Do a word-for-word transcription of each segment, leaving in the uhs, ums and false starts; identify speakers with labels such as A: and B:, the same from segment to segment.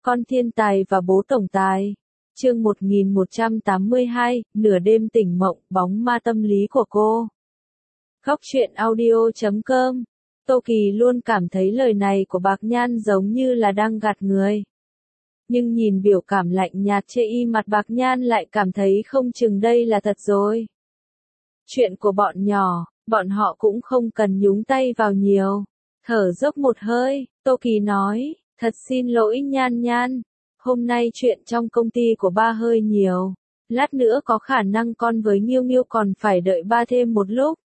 A: Con thiên tài và bố tổng tài. Chương một nghìn một trăm tám mươi hai, nửa đêm tỉnh mộng, bóng ma tâm lý của cô. Góc truyện audio chấm com. Tô Kỳ luôn cảm thấy lời này của Bạc Nhan giống như là đang gạt người. Nhưng nhìn biểu cảm lạnh nhạt chê y mặt Bạc Nhan lại cảm thấy không chừng đây là thật rồi. Chuyện của bọn nhỏ, bọn họ cũng không cần nhúng tay vào nhiều. Thở dốc một hơi, Tô Kỳ nói, thật xin lỗi Nhan Nhan. Hôm nay chuyện trong công ty của ba hơi nhiều. Lát nữa có khả năng con với Nghiêu Nghiêu còn phải đợi ba thêm một lúc.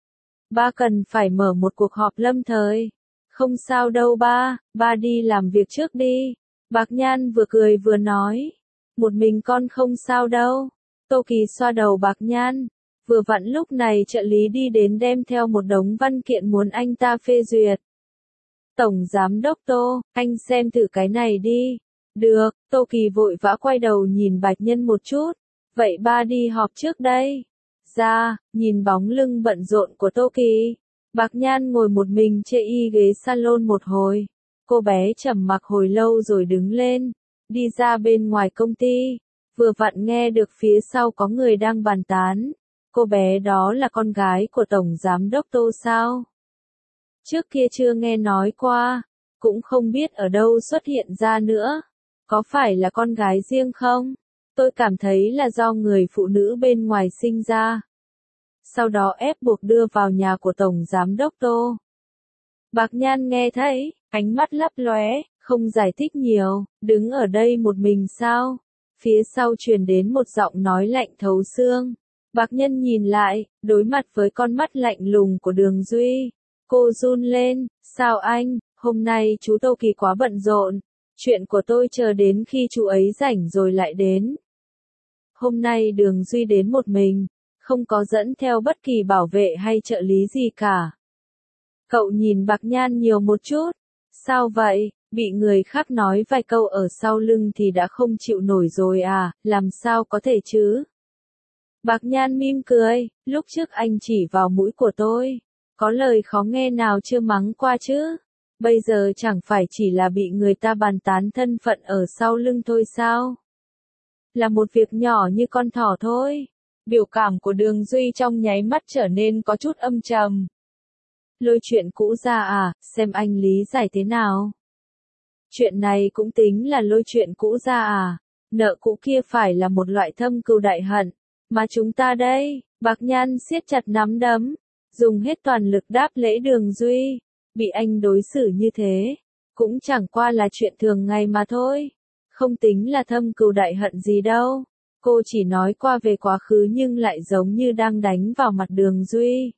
A: Ba cần phải mở một cuộc họp lâm thời. Không sao đâu ba, ba đi làm việc trước đi. Bạc Nhan vừa cười vừa nói. Một mình con không sao đâu. Tô Kỳ xoa đầu Bạc Nhan. Vừa vặn lúc này trợ lý đi đến đem theo một đống văn kiện muốn anh ta phê duyệt. Tổng Giám đốc Tô, anh xem thử cái này đi. Được, Tô Kỳ vội vã quay đầu nhìn Bạch Nhân một chút. Vậy ba đi họp trước đây. Ra, nhìn bóng lưng bận rộn của Tô Kỳ. Bạc Nhan ngồi một mình chê y ghế salon một hồi. Cô bé trầm mặc hồi lâu rồi đứng lên. Đi ra bên ngoài công ty. Vừa vặn nghe được phía sau có người đang bàn tán. Cô bé đó là con gái của Tổng Giám đốc Tô sao? Trước kia chưa nghe nói qua. Cũng không biết ở đâu xuất hiện ra nữa. Có phải là con gái riêng không? Tôi cảm thấy là do người phụ nữ bên ngoài sinh ra. Sau đó ép buộc đưa vào nhà của Tổng Giám đốc Tô. Bạc Nhan nghe thấy, ánh mắt lấp lóe, không giải thích nhiều, đứng ở đây một mình sao? Phía sau truyền đến một giọng nói lạnh thấu xương. Bạc Nhân nhìn lại, đối mặt với con mắt lạnh lùng của Đường Duy. Cô run lên, sao anh, hôm nay chú Tô Kỳ quá bận rộn. Chuyện của tôi chờ đến khi chú ấy rảnh rồi lại đến. Hôm nay Đường Duy đến một mình, không có dẫn theo bất kỳ bảo vệ hay trợ lý gì cả. Cậu nhìn Bạc Nhan nhiều một chút. Sao vậy, bị người khác nói vài câu ở sau lưng thì đã không chịu nổi rồi à, làm sao có thể chứ? Bạc Nhan mỉm cười, lúc trước anh chỉ vào mũi của tôi. Có lời khó nghe nào chưa mắng qua chứ? Bây giờ chẳng phải chỉ là bị người ta bàn tán thân phận ở sau lưng thôi sao? Là một việc nhỏ như con thỏ thôi. Biểu cảm của Đường Duy trong nháy mắt trở nên có chút âm trầm. Lôi chuyện cũ ra à, xem anh lý giải thế nào? Chuyện này cũng tính là lôi chuyện cũ ra à? Nợ cũ kia phải là một loại thâm cừu đại hận. Mà chúng ta đây, Bạc Nhan siết chặt nắm đấm, dùng hết toàn lực đáp lễ Đường Duy. Bị anh đối xử như thế, cũng chẳng qua là chuyện thường ngày mà thôi. Không tính là thâm cừu đại hận gì đâu. Cô chỉ nói qua về quá khứ nhưng lại giống như đang đánh vào mặt Đường Duy.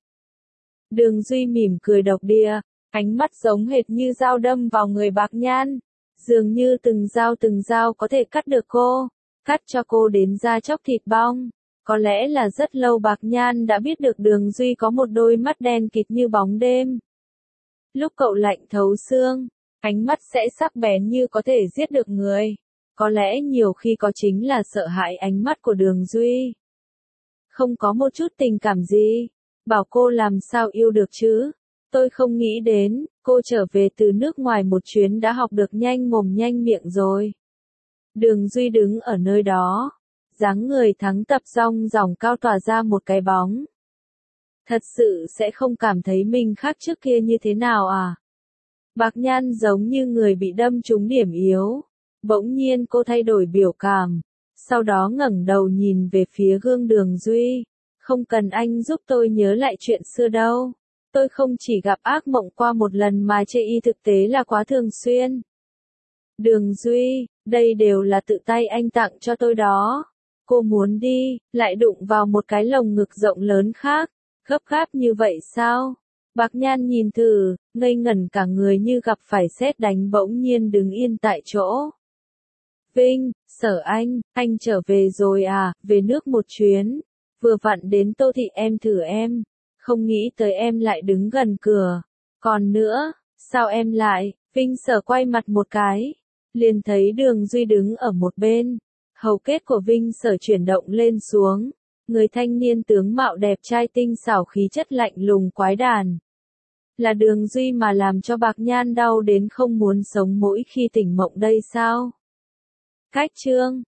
A: Đường Duy mỉm cười độc địa, ánh mắt giống hệt như dao đâm vào người Bạc Nhan. Dường như từng dao từng dao có thể cắt được cô, cắt cho cô đến da chóc thịt bong. Có lẽ là rất lâu Bạc Nhan đã biết được Đường Duy có một đôi mắt đen kịt như bóng đêm. Lúc cậu lạnh thấu xương, ánh mắt sẽ sắc bén như có thể giết được người. Có lẽ nhiều khi có chính là sợ hãi ánh mắt của Đường Duy. Không có một chút tình cảm gì. Bảo cô làm sao yêu được chứ? Tôi không nghĩ đến, cô trở về từ nước ngoài một chuyến đã học được nhanh mồm nhanh miệng rồi. Đường Duy đứng ở nơi đó. Dáng người thắng tập rong ròng cao tỏa ra một cái bóng. Thật sự sẽ không cảm thấy mình khác trước kia như thế nào à? Bạc Nhan giống như người bị đâm trúng điểm yếu. Bỗng nhiên cô thay đổi biểu cảm. Sau đó ngẩng đầu nhìn về phía gương Đường Duy. Không cần anh giúp tôi nhớ lại chuyện xưa đâu. Tôi không chỉ gặp ác mộng qua một lần mà chê y thực tế là quá thường xuyên. Đường Duy, đây đều là tự tay anh tặng cho tôi đó. Cô muốn đi, lại đụng vào một cái lồng ngực rộng lớn khác. Gấp gáp như vậy sao? Bạc Nhan nhìn thử, ngây ngẩn cả người như gặp phải sét đánh bỗng nhiên đứng yên tại chỗ. Vinh, Sở Anh, anh trở về rồi à, về nước một chuyến. Vừa vặn đến Tô Thị em thử em. Không nghĩ tới em lại đứng gần cửa. Còn nữa, sao em lại? Vinh Sở quay mặt một cái. Liền thấy Đường Duy đứng ở một bên. Hầu kết của Vinh Sở chuyển động lên xuống. Người thanh niên tướng mạo đẹp trai tinh xảo khí chất lạnh lùng quái đản. Là Đường Duy mà làm cho Bạc Nhan đau đến không muốn sống mỗi khi tỉnh mộng đây sao? Cách chương